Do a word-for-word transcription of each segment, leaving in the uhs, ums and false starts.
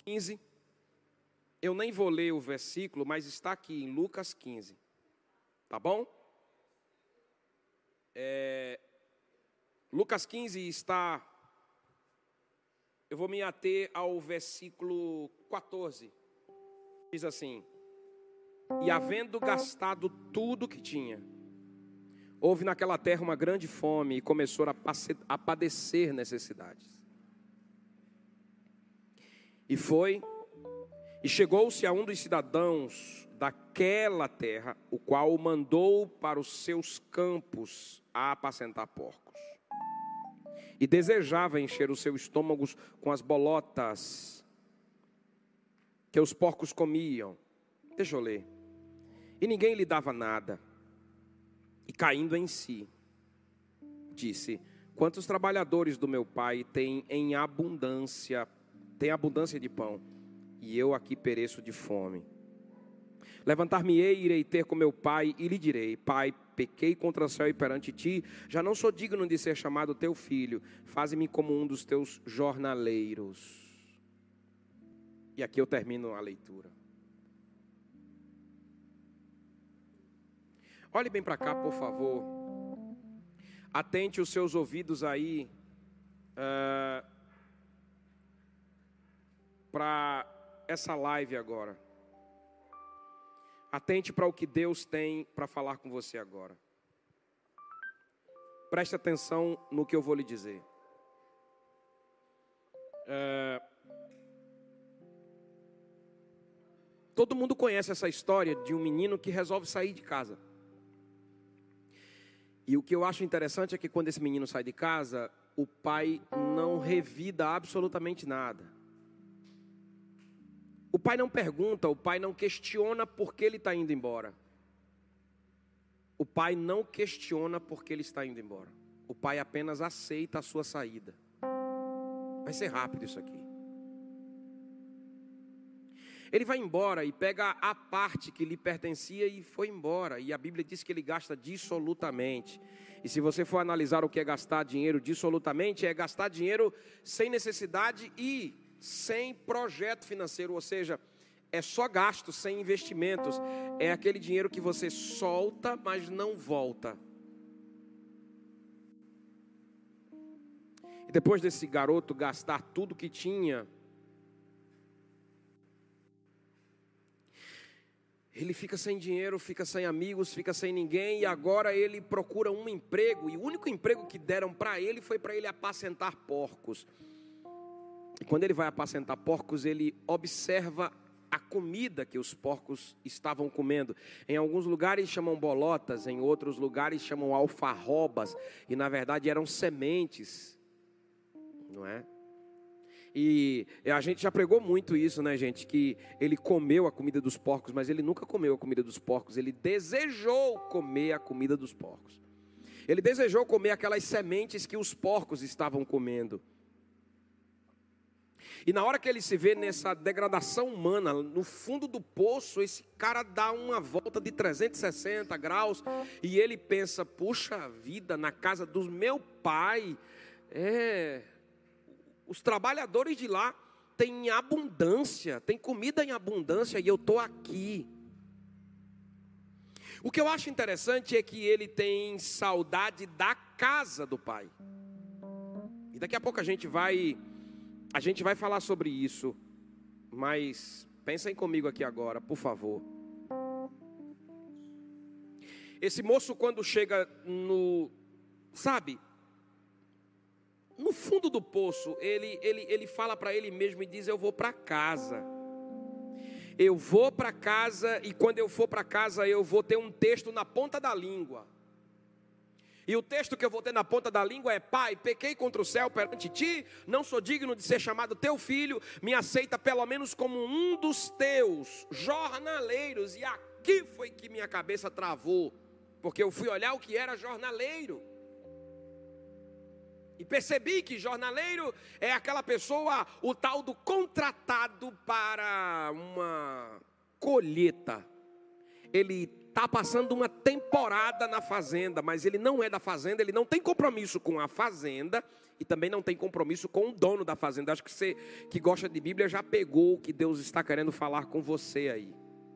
quinze. Eu nem vou ler o versículo, mas está aqui em Lucas quinze. Tá bom? É, Lucas quinze está... Eu vou me ater ao versículo quatorze. Diz assim: e havendo gastado tudo que tinha, houve naquela terra uma grande fome e começou a padecer necessidades. E foi, e chegou-se a um dos cidadãos daquela terra, o qual o mandou para os seus campos a apacentar porcos. E desejava encher o seu estômago com as bolotas que os porcos comiam. Deixa eu ler. E ninguém lhe dava nada. E caindo em si, disse: quantos trabalhadores do meu pai têm em abundância, têm abundância de pão, e eu aqui pereço de fome. Levantar-me-ei e irei ter com meu pai, e lhe direi: pai, pequei contra o céu e perante ti, já não sou digno de ser chamado teu filho, faze-me como um dos teus jornaleiros. E aqui eu termino a leitura. Olhe bem para cá, por favor. Atente os seus ouvidos aí uh, para essa live agora. Atente para o que Deus tem para falar com você agora. Preste atenção no que eu vou lhe dizer. Uh, todo mundo conhece essa história de um menino que resolve sair de casa. E o que eu acho interessante é que quando esse menino sai de casa, o pai não revida absolutamente nada. O pai não pergunta, o pai não questiona por que ele está indo embora. O pai não questiona por que ele está indo embora. O pai apenas aceita a sua saída. Vai ser rápido isso aqui. Ele vai embora e pega a parte que lhe pertencia e foi embora. E a Bíblia diz que ele gasta dissolutamente. E se você for analisar o que é gastar dinheiro dissolutamente, é gastar dinheiro sem necessidade e sem projeto financeiro. Ou seja, é só gasto, sem investimentos. É aquele dinheiro que você solta, mas não volta. E depois desse garoto gastar tudo que tinha, ele fica sem dinheiro, fica sem amigos, fica sem ninguém. E agora ele procura um emprego. E o único emprego que deram para ele foi para ele apacentar porcos. E quando ele vai apacentar porcos, ele observa a comida que os porcos estavam comendo. Em alguns lugares chamam bolotas, em outros lugares chamam alfarrobas. E na verdade eram sementes, não é? E a gente já pregou muito isso, né, gente? Que ele comeu a comida dos porcos, mas ele nunca comeu a comida dos porcos. Ele desejou comer a comida dos porcos. Ele desejou comer aquelas sementes que os porcos estavam comendo. E na hora que ele se vê nessa degradação humana, no fundo do poço, esse cara dá uma volta de trezentos e sessenta graus. E ele pensa: puxa vida, na casa do meu pai, é... os trabalhadores de lá têm abundância, tem comida em abundância e eu estou aqui. O que eu acho interessante é que ele tem saudade da casa do pai. E daqui a pouco a gente vai, a gente vai falar sobre isso. Mas pensem comigo aqui agora, por favor. Esse moço, quando chega no, sabe... no fundo do poço, ele, ele, ele fala para ele mesmo e diz: eu vou para casa. Eu vou para casa e quando eu for para casa eu vou ter um texto na ponta da língua. E o texto que eu vou ter na ponta da língua é: pai, pequei contra o céu perante ti, não sou digno de ser chamado teu filho, me aceita pelo menos como um dos teus jornaleiros. E aqui foi que minha cabeça travou, porque eu fui olhar o que era jornaleiro. E percebi que jornaleiro é aquela pessoa, o tal do contratado para uma colheita. Ele está passando uma temporada na fazenda, mas ele não é da fazenda, ele não tem compromisso com a fazenda e também não tem compromisso com o dono da fazenda. Acho que você que gosta de Bíblia já pegou o que Deus está querendo falar com você aí.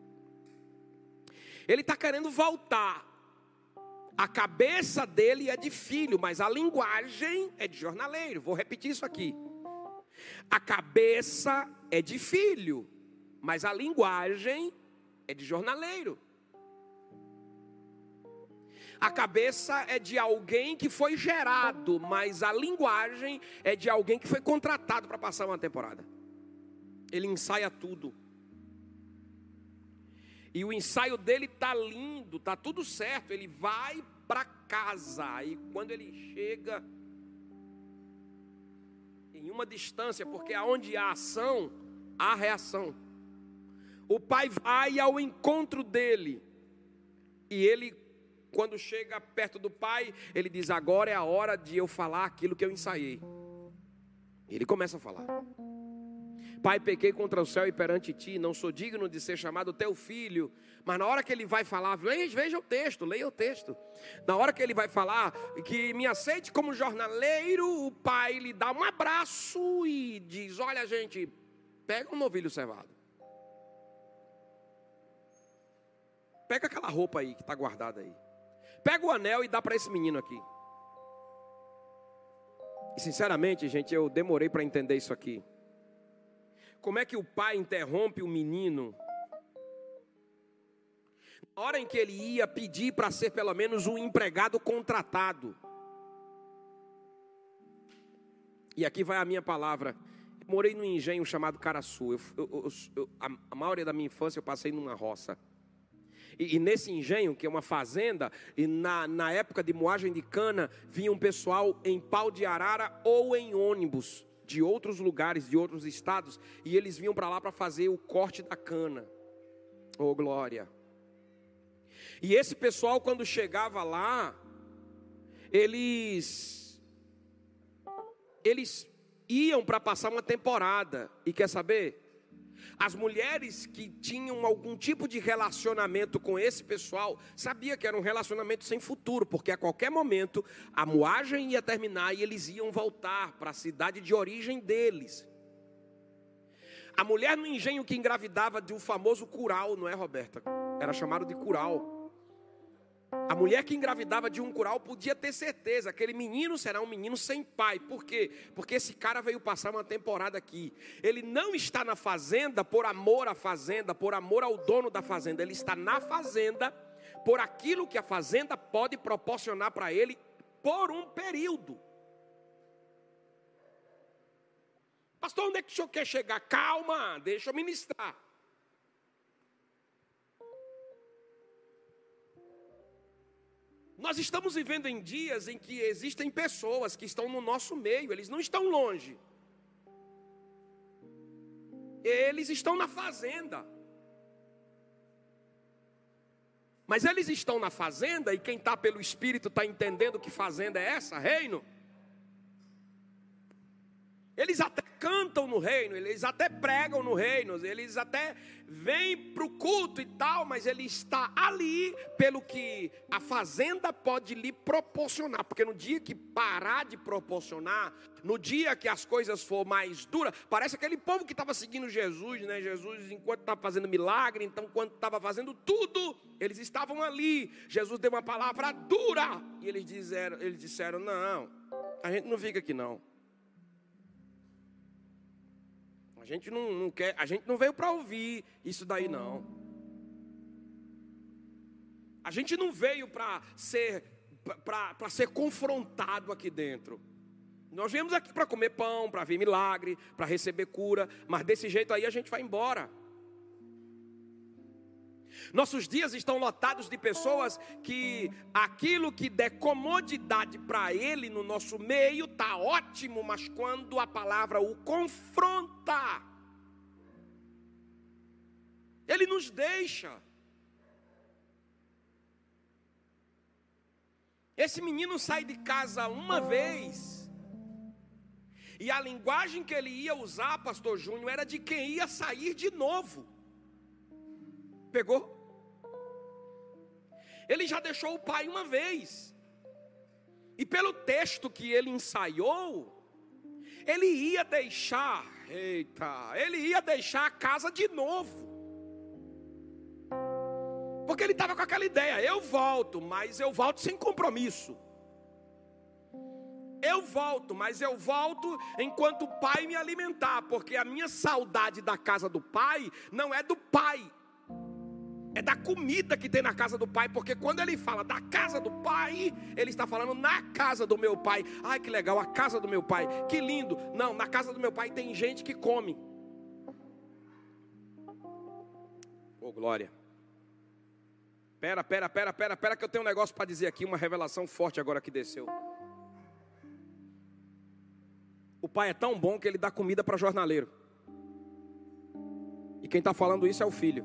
Ele está querendo voltar. A cabeça dele é de filho, mas a linguagem é de jornaleiro. Vou repetir isso aqui. A cabeça é de filho, mas a linguagem é de jornaleiro. A cabeça é de alguém que foi gerado, mas a linguagem é de alguém que foi contratado para passar uma temporada. Ele ensaia tudo. E o ensaio dele tá lindo, tá tudo certo. Ele vai para casa e quando ele chega em uma distância, porque aonde há ação, há reação. O pai vai ao encontro dele e ele, quando chega perto do pai, ele diz: agora é a hora de eu falar aquilo que eu ensaiei. Ele começa a falar: Pai, pequei contra o céu e perante ti, não sou digno de ser chamado teu filho. Mas na hora que ele vai falar, veja o texto, leia o texto. Na hora que ele vai falar que me aceite como jornaleiro, o pai lhe dá um abraço e diz: olha, gente, pega um novilho cevado. Pega aquela roupa aí que está guardada aí. Pega o anel e dá para esse menino aqui. E sinceramente, gente, eu demorei para entender isso aqui. Como é que o pai interrompe o menino na hora em que ele ia pedir para ser pelo menos um empregado contratado? E aqui vai a minha palavra. Eu morei num engenho chamado Caraçu. Eu, eu, eu, a, a maioria da minha infância eu passei numa roça. E, e nesse engenho, que é uma fazenda, e na, na época de moagem de cana, vinha um pessoal em pau de arara ou em ônibus de outros lugares, de outros estados, e eles vinham para lá para fazer o corte da cana. Oh, glória! E esse pessoal, quando chegava lá, eles eles iam para passar uma temporada. E quer saber? As mulheres que tinham algum tipo de relacionamento com esse pessoal, sabia que era um relacionamento sem futuro, porque a qualquer momento a moagem ia terminar e eles iam voltar para a cidade de origem deles. A mulher no engenho que engravidava de um famoso curau, não é, Roberta? Era chamado de curau. A mulher que engravidava de um curau podia ter certeza, aquele menino será um menino sem pai. Por quê? Porque esse cara veio passar uma temporada aqui. Ele não está na fazenda por amor à fazenda, por amor ao dono da fazenda. Ele está na fazenda por aquilo que a fazenda pode proporcionar para ele por um período. Pastor, onde é que o senhor quer chegar? Calma, deixa eu ministrar. Nós estamos vivendo em dias em que existem pessoas que estão no nosso meio, eles não estão longe. Eles estão na fazenda. Mas eles estão na fazenda, e quem está pelo Espírito está entendendo que fazenda é essa, reino. Eles até cantam no reino, eles até pregam no reino, eles até vêm para o culto e tal, mas ele está ali pelo que a fazenda pode lhe proporcionar. Porque no dia que parar de proporcionar, no dia que as coisas for mais duras, parece aquele povo que estava seguindo Jesus, né? Jesus enquanto estava fazendo milagre, então quando estava fazendo tudo, eles estavam ali. Jesus deu uma palavra dura, e eles disseram, eles disseram, não, a gente não fica aqui não. A gente não, não quer, a gente não veio para ouvir isso daí não. A gente não veio para ser para ser confrontado aqui dentro. Nós viemos aqui para comer pão, para ver milagre, para receber cura, mas desse jeito aí a gente vai embora. Nossos dias estão lotados de pessoas que aquilo que der comodidade para ele no nosso meio está ótimo, mas quando a palavra o confronta, ele nos deixa. Esse menino sai de casa uma vez, e a linguagem que ele ia usar, pastor Júnior, era de quem ia sair de novo. Pegou? Ele já deixou o pai uma vez. E pelo texto que ele ensaiou, ele ia deixar, eita, ele ia deixar a casa de novo. Porque ele estava com aquela ideia, eu volto, mas eu volto sem compromisso. Eu volto, mas eu volto enquanto o pai me alimentar, porque a minha saudade da casa do pai não é do pai, é da comida que tem na casa do pai. Porque quando ele fala da casa do pai, ele está falando na casa do meu pai. Ai, que legal, a casa do meu pai, que lindo. Não, na casa do meu pai tem gente que come. Oh, glória. Pera, pera, pera, pera, pera, que eu tenho um negócio para dizer aqui, uma revelação forte agora que desceu. O pai é tão bom que ele dá comida para jornaleiro. E quem está falando isso é o filho.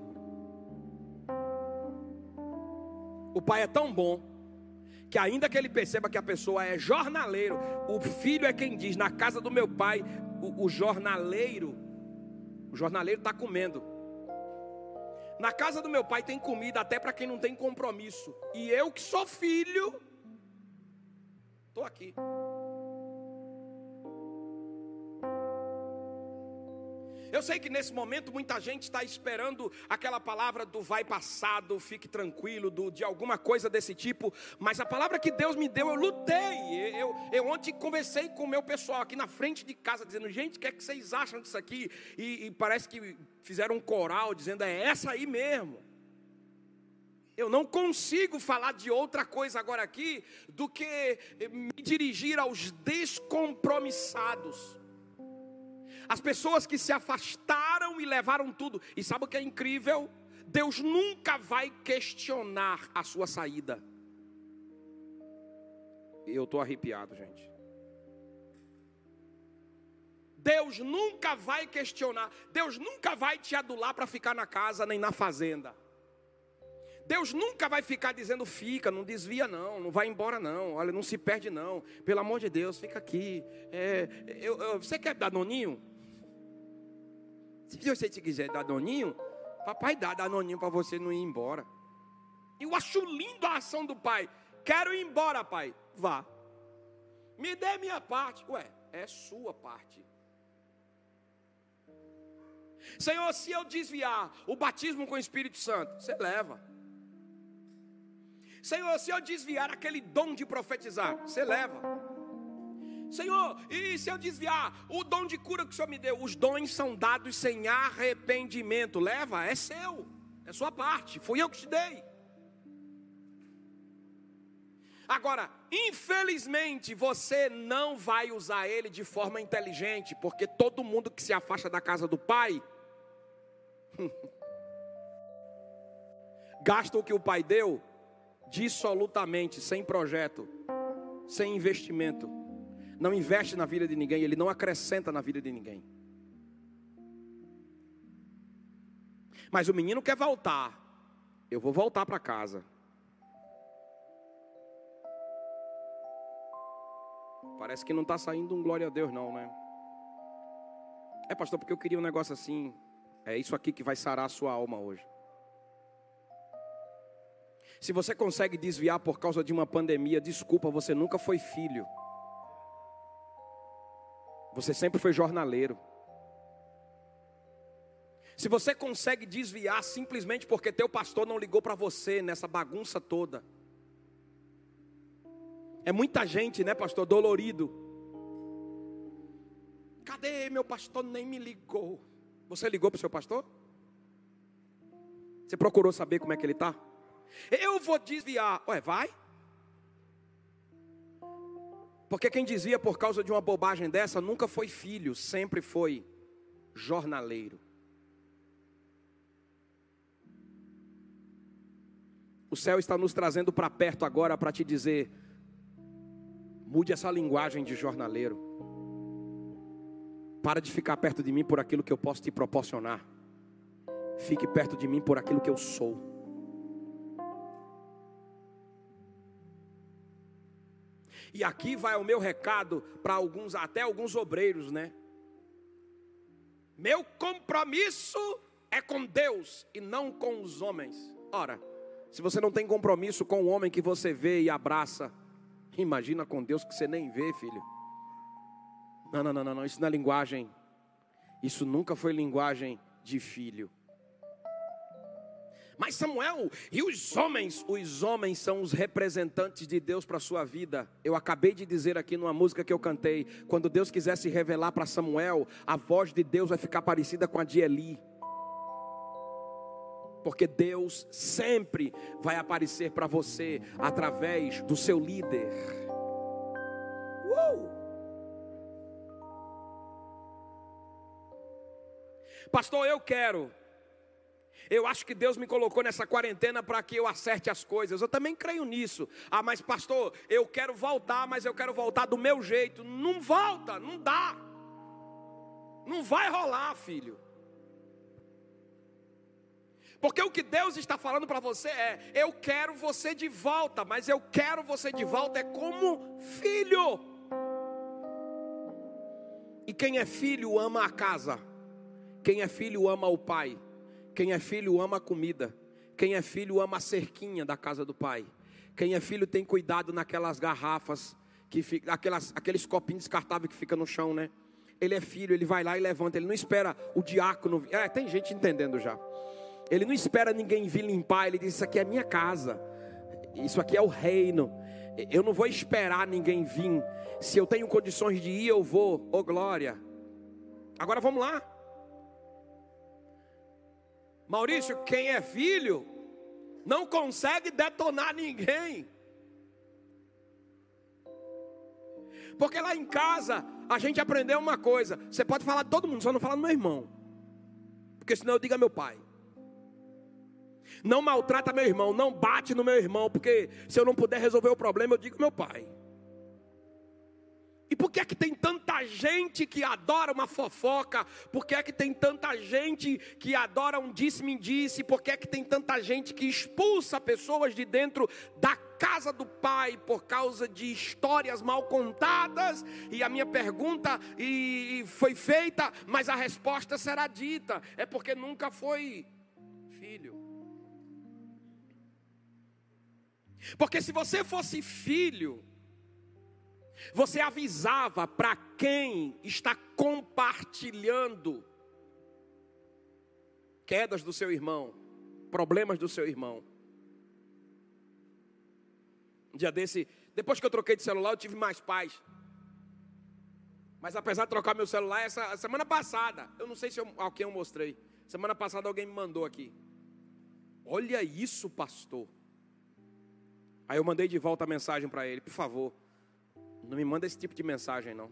O pai é tão bom que ainda que ele perceba que a pessoa é jornaleiro, o filho é quem diz, na casa do meu pai, o, o jornaleiro, o jornaleiro está comendo. Na casa do meu pai tem comida até para quem não tem compromisso. E eu que sou filho, estou aqui. Eu sei que nesse momento muita gente está esperando aquela palavra do vai passar, do fique tranquilo, do, de alguma coisa desse tipo. Mas a palavra que Deus me deu, eu lutei. Eu, eu ontem conversei com o meu pessoal aqui na frente de casa, dizendo, gente, o que é que vocês acham disso aqui? E, e parece que fizeram um coral dizendo, é essa aí mesmo. Eu não consigo falar de outra coisa agora aqui do que me dirigir aos descompromissados. As pessoas que se afastaram e levaram tudo. E sabe o que é incrível? Deus nunca vai questionar a sua saída. Eu estou arrepiado, gente. Deus nunca vai questionar. Deus nunca vai te adular para ficar na casa nem na fazenda. Deus nunca vai ficar dizendo, fica, não desvia não, não vai embora não, olha, não se perde não. Pelo amor de Deus, fica aqui. É, eu, eu, você quer danoninho? Se você quiser danoninho, papai dá danoninho para você não ir embora. Eu acho lindo a ação do pai. Quero ir embora, pai. Vá. Me dê minha parte. Ué, é sua parte. Senhor, se eu desviar o batismo com o Espírito Santo, você leva. Senhor, se eu desviar aquele dom de profetizar, você leva. Senhor, e se eu desviar o dom de cura que o Senhor me deu? Os dons são dados sem arrependimento. Leva, é seu, é sua parte, fui eu que te dei. Agora, infelizmente, você não vai usar ele de forma inteligente, porque todo mundo que se afasta da casa do pai gasta o que o pai deu dissolutamente, sem projeto, sem investimento. Não investe na vida de ninguém, ele não acrescenta na vida de ninguém. Mas o menino quer voltar. Eu vou voltar para casa. Parece que não está saindo um glória a Deus não, né? É, pastor, porque eu queria um negócio assim. É isso aqui que vai sarar a sua alma hoje. Se você consegue desviar por causa de uma pandemia, desculpa, você nunca foi filho. Você sempre foi jornaleiro. Se você consegue desviar simplesmente porque teu pastor não ligou para você nessa bagunça toda. É muita gente, né, pastor, dolorido. Cadê meu pastor? Nem me ligou. Você ligou para o seu pastor? Você procurou saber como é que ele está? Eu vou desviar. Ué, vai. Porque quem desvia por causa de uma bobagem dessa nunca foi filho, sempre foi jornaleiro. O céu está nos trazendo para perto agora para te dizer: mude essa linguagem de jornaleiro. Para de ficar perto de mim por aquilo que eu posso te proporcionar. Fique perto de mim por aquilo que eu sou. E aqui vai o meu recado para alguns, até alguns obreiros, né? Meu compromisso é com Deus e não com os homens. Ora, se você não tem compromisso com o homem que você vê e abraça, Imagina com Deus que você nem vê, filho. Não, não, não, não, não. Isso não é linguagem. Isso nunca foi linguagem de filho. Mas Samuel, e os homens? Os homens são os representantes de Deus para a sua vida. Eu acabei de dizer aqui numa música que eu cantei, quando Deus quiser se revelar para Samuel, a voz de Deus vai ficar parecida com a de Eli. Porque Deus sempre vai aparecer para você através do seu líder. Uh! Pastor, eu quero. Eu acho que Deus me colocou nessa quarentena para que eu acerte as coisas. Eu também creio nisso. Ah, mas pastor, eu quero voltar, mas eu quero voltar do meu jeito. Não volta, não dá. Não vai rolar, filho. Porque o que Deus está falando para você é: eu quero você de volta, mas eu quero você de volta é como filho. E quem é filho ama a casa. Quem é filho ama o pai. Quem é filho ama a comida. Quem é filho ama a cerquinha da casa do pai. Quem é filho tem cuidado naquelas garrafas, que fica, aquelas, aqueles copinhos descartáveis que ficam no chão, né? Ele é filho, ele vai lá e levanta. Ele não espera o diácono. É, tem gente entendendo já. Ele não espera ninguém vir limpar. Ele diz: isso aqui é minha casa. Isso aqui é o reino. Eu não vou esperar ninguém vir. Se eu tenho condições de ir, eu vou. Ô glória. Agora vamos lá. Maurício, quem é filho não consegue detonar ninguém. Porque lá em casa a gente aprendeu uma coisa: você pode falar de todo mundo, só não fala do meu irmão, porque senão eu digo a meu pai. Não maltrata meu irmão, não bate no meu irmão, porque se eu não puder resolver o problema, eu digo meu pai. E por que é que tem tanta gente que adora uma fofoca? Por que é que tem tanta gente que adora um disse-me-disse? Por que é que tem tanta gente que expulsa pessoas de dentro da casa do pai por causa de histórias mal contadas? E a minha pergunta e foi feita, mas a resposta será dita: é porque nunca foi filho. Porque se você fosse filho, você avisava para quem está compartilhando quedas do seu irmão, problemas do seu irmão. Um dia desse, depois que eu troquei de celular, eu tive mais paz. Mas apesar de trocar meu celular, essa semana passada, eu não sei se eu, a quem eu mostrei. Semana passada alguém me mandou aqui: olha isso, pastor. Aí eu mandei de volta a mensagem para ele: por favor, não me manda esse tipo de mensagem não,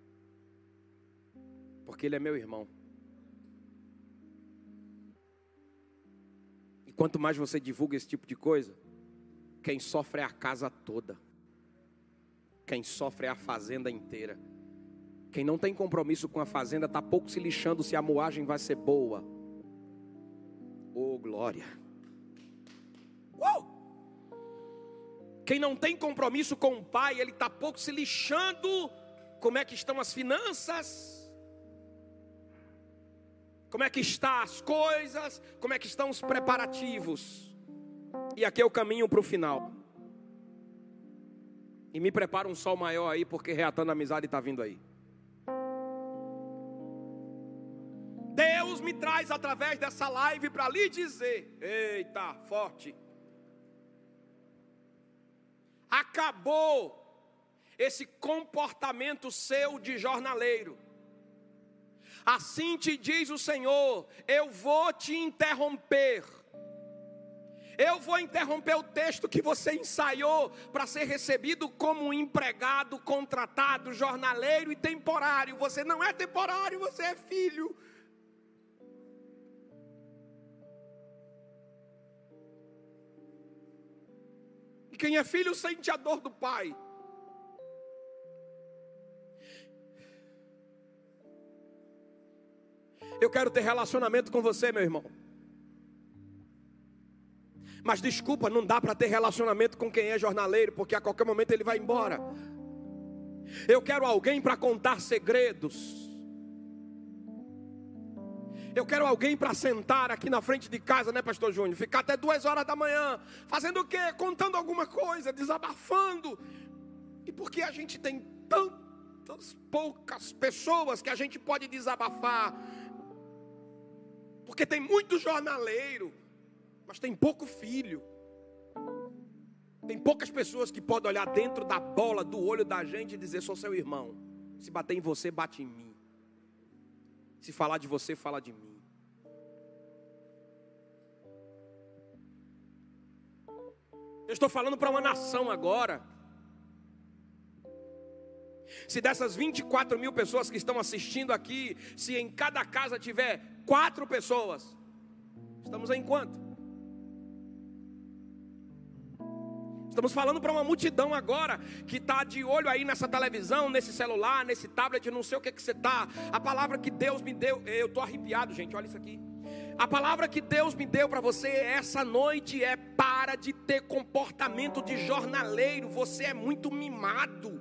porque ele é meu irmão. E quanto mais você divulga esse tipo de coisa, quem sofre é a casa toda. Quem sofre é a fazenda inteira. Quem não tem compromisso com a fazenda está pouco se lixando se a moagem vai ser boa. Oh glória. Uh! Quem não tem compromisso com o pai, ele está pouco se lixando como é que estão as finanças, como é que estão as coisas, como é que estão os preparativos. E aqui é o caminho para o final. E me prepara um sol maior aí, porque Reatando a Amizade está vindo aí. Deus me traz através dessa live para lhe dizer: eita, forte. Acabou esse comportamento seu de jornaleiro. Assim te diz o Senhor: eu vou te interromper. Eu vou interromper o texto que você ensaiou para ser recebido como um empregado, contratado, jornaleiro e temporário. Você não é temporário, você é filho. Quem é filho sente a dor do pai. Eu quero ter relacionamento com você, meu irmão. Mas desculpa, não dá para ter relacionamento com quem é jornaleiro, porque a qualquer momento ele vai embora. Eu quero alguém para contar segredos. Eu quero alguém para sentar aqui na frente de casa, né, pastor Júnior? Ficar até duas horas da manhã, fazendo o quê? Contando alguma coisa, desabafando. porque a gente tem tantas poucas pessoas que a gente pode desabafar. Porque tem muito jornaleiro, mas tem pouco filho. Tem poucas pessoas que podem olhar dentro da bola do olho da gente e dizer: sou seu irmão. Se bater em você, bate em mim. Se falar de você, fala de mim. Eu estou falando para uma nação agora. Se dessas vinte e quatro mil pessoas que estão assistindo aqui, se em cada casa tiver quatro pessoas, estamos em quanto? Estamos falando para uma multidão agora que está de olho aí nessa televisão, nesse celular, nesse tablet, não sei o que que você está. A palavra que Deus me deu, eu estou arrepiado, gente, olha isso aqui. A palavra que Deus me deu para você essa noite é: para de ter comportamento de jornaleiro. Você é muito mimado.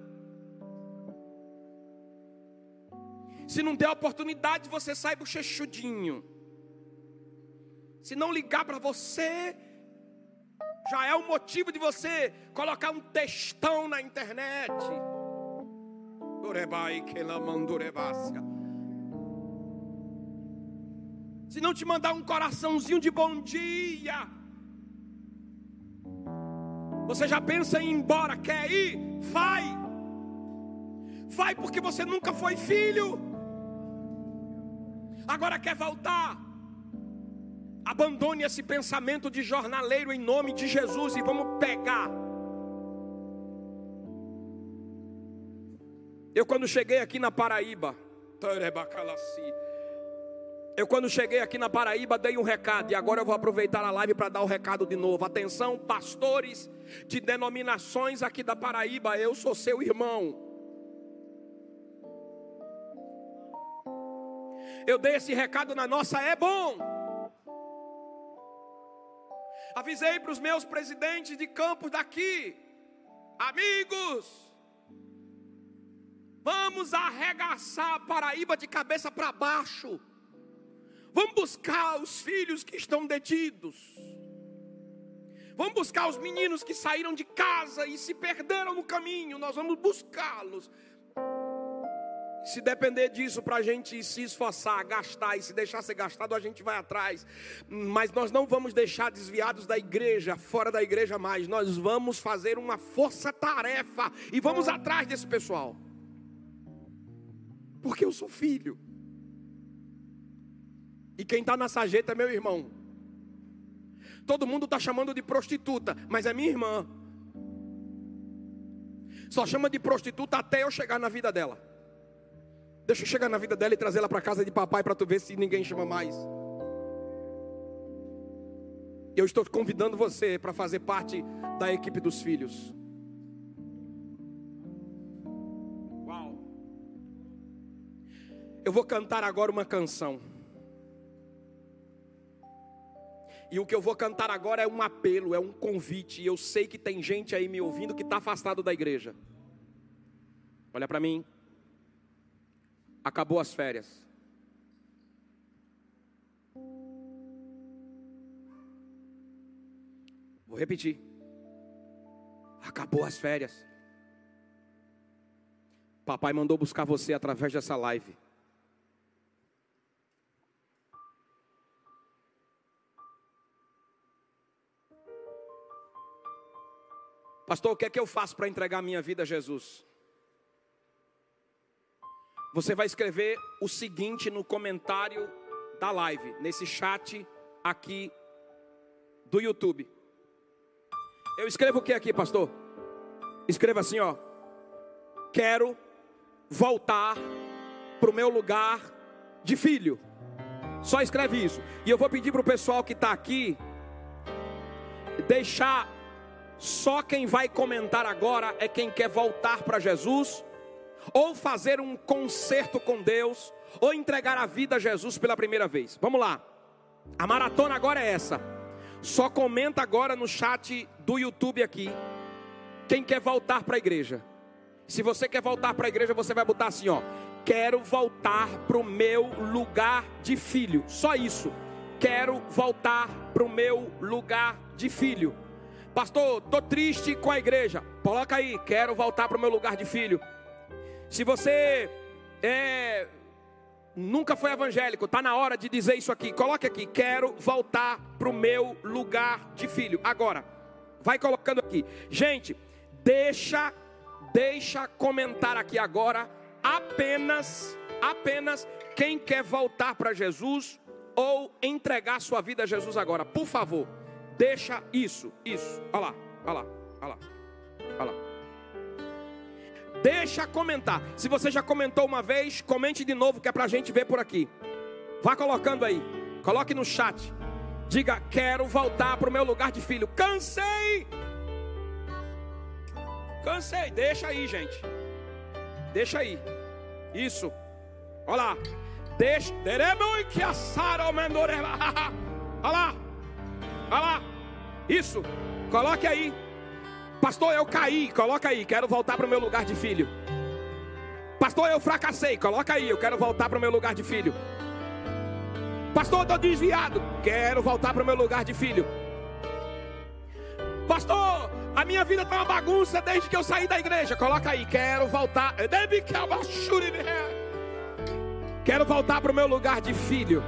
Se não der oportunidade, você sai bochechudinho. Se não ligar para você, já é o motivo de você colocar um textão na internet. Se não te mandar um coraçãozinho de bom dia, você já pensa em ir embora. Quer ir? Vai. Vai, porque você nunca foi filho. Agora quer voltar. Abandone esse pensamento de jornaleiro em nome de Jesus e vamos pegar. Eu quando cheguei aqui na Paraíba, Eu quando cheguei aqui na Paraíba dei um recado, e agora eu vou aproveitar a live para dar o recado de novo. Atenção, pastores de denominações aqui da Paraíba, eu sou seu irmão. Eu dei esse recado na nossa É Bom. Avisei para os meus presidentes de campos daqui: amigos, vamos arregaçar a Paraíba de cabeça para baixo. Vamos buscar os filhos que estão detidos. Vamos buscar os meninos que saíram de casa e se perderam no caminho. Nós vamos buscá-los. Se depender disso para a gente se esforçar, gastar e se deixar ser gastado, a gente vai atrás. Mas nós não vamos deixar desviados da igreja, fora da igreja mais. Nós vamos fazer uma força-tarefa e vamos atrás desse pessoal. Porque eu sou filho. E quem está na sarjeta é meu irmão. Todo mundo está chamando de prostituta, mas é minha irmã. Só chama de prostituta até eu chegar na vida dela. Deixa eu chegar na vida dela e trazer ela para casa de papai para tu ver se ninguém chama mais. Eu estou convidando você para fazer parte da equipe dos filhos. Uau! Eu vou cantar agora uma canção. E o que eu vou cantar agora é um apelo, é um convite. E eu sei que tem gente aí me ouvindo que está afastado da igreja. Olha para mim. Acabou as férias. Vou repetir. Acabou as férias. Papai mandou buscar você através dessa live. Pastor, o que é que eu faço para entregar minha vida a Jesus? Você vai escrever o seguinte no comentário da live, nesse chat aqui do YouTube. Eu escrevo o que aqui, pastor? Escreva assim, ó: quero voltar para o meu lugar de filho. Só escreve isso. E eu vou pedir para o pessoal que está aqui deixar. Só quem vai comentar agora é quem quer voltar para Jesus, ou fazer um concerto com Deus, ou entregar a vida a Jesus pela primeira vez. Vamos lá. A maratona agora é essa. Só comenta agora no chat do YouTube aqui quem quer voltar para a igreja. Se você quer voltar para a igreja, você vai botar assim, ó: quero voltar para o meu lugar de filho. Só isso. Quero voltar para o meu lugar de filho. pastor, estou triste com a igreja. Coloca aí, quero voltar para o meu lugar de filho. Se você é, nunca foi evangélico, está na hora de dizer isso aqui. Coloque aqui, quero voltar para o meu lugar de filho. Agora, vai colocando aqui. Gente, deixa, deixa comentar aqui agora apenas, apenas quem quer voltar para Jesus ou entregar sua vida a Jesus agora. Por favor, deixa isso, isso. Olha lá, olha lá, olha lá, olha lá. Deixa comentar. Se você já comentou uma vez, comente de novo, que é para a gente ver por aqui. Vá colocando aí. Coloque no chat. Diga, quero voltar para o meu lugar de filho. Cansei. Cansei. Deixa aí, gente. Deixa aí. Isso. Olha lá. Deixa. Olha lá. Olha lá. Isso. Coloque aí. Pastor, eu caí, coloca aí, quero voltar para o meu lugar de filho. Pastor, eu fracassei, coloca aí, eu quero voltar para o meu lugar de filho. Pastor, eu estou desviado, quero voltar para o meu lugar de filho. Pastor, a minha vida está uma bagunça desde que eu saí da igreja, coloca aí, quero voltar. Quero voltar para o meu lugar de filho.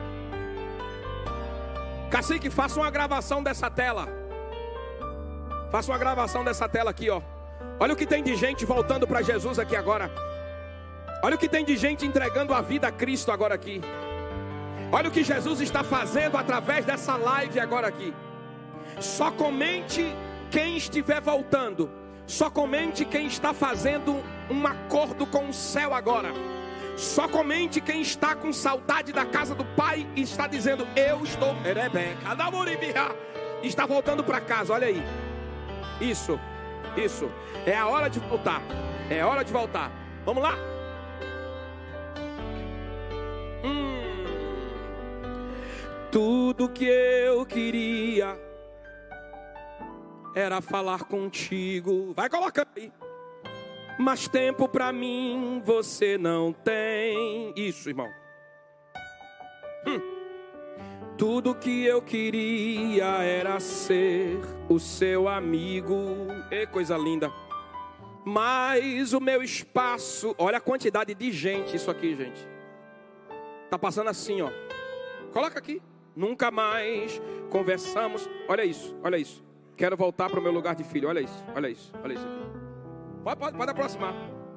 Cacique, faça uma gravação dessa tela. Faça uma gravação dessa tela aqui, ó. Olha o que tem de gente voltando para Jesus aqui agora. Olha o que tem de gente entregando a vida a Cristo agora aqui. Olha o que Jesus está fazendo através dessa live agora aqui. Só comente quem estiver voltando. Só comente quem está fazendo um acordo com o céu agora. Só comente quem está com saudade da casa do Pai e está dizendo, eu estou... Está voltando para casa, olha aí. Isso, isso, é a hora de voltar, é a hora de voltar, vamos lá. hum. Tudo que eu queria era falar contigo, vai colocando aí. Mas tempo pra mim você não tem. Isso, irmão. hum. Tudo que eu queria era ser o seu amigo. E coisa linda. Mas o meu espaço... Olha a quantidade de gente isso aqui, gente. Tá passando assim, ó. Coloca aqui. Nunca mais conversamos. Olha isso, olha isso. Quero voltar para o meu lugar de filho. Olha isso, olha isso, olha isso aqui. Pode, pode, pode aproximar.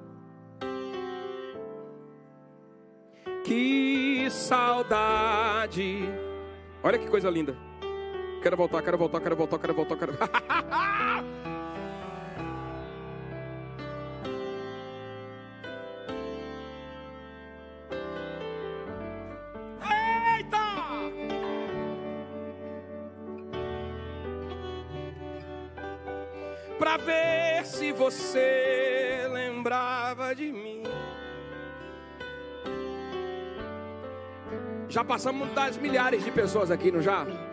Que saudade... Olha que coisa linda. Quero voltar, quero voltar, quero voltar, quero voltar, quero... Eita! Pra ver se você lembrava de mim. Já passamos das milhares de pessoas aqui, não já?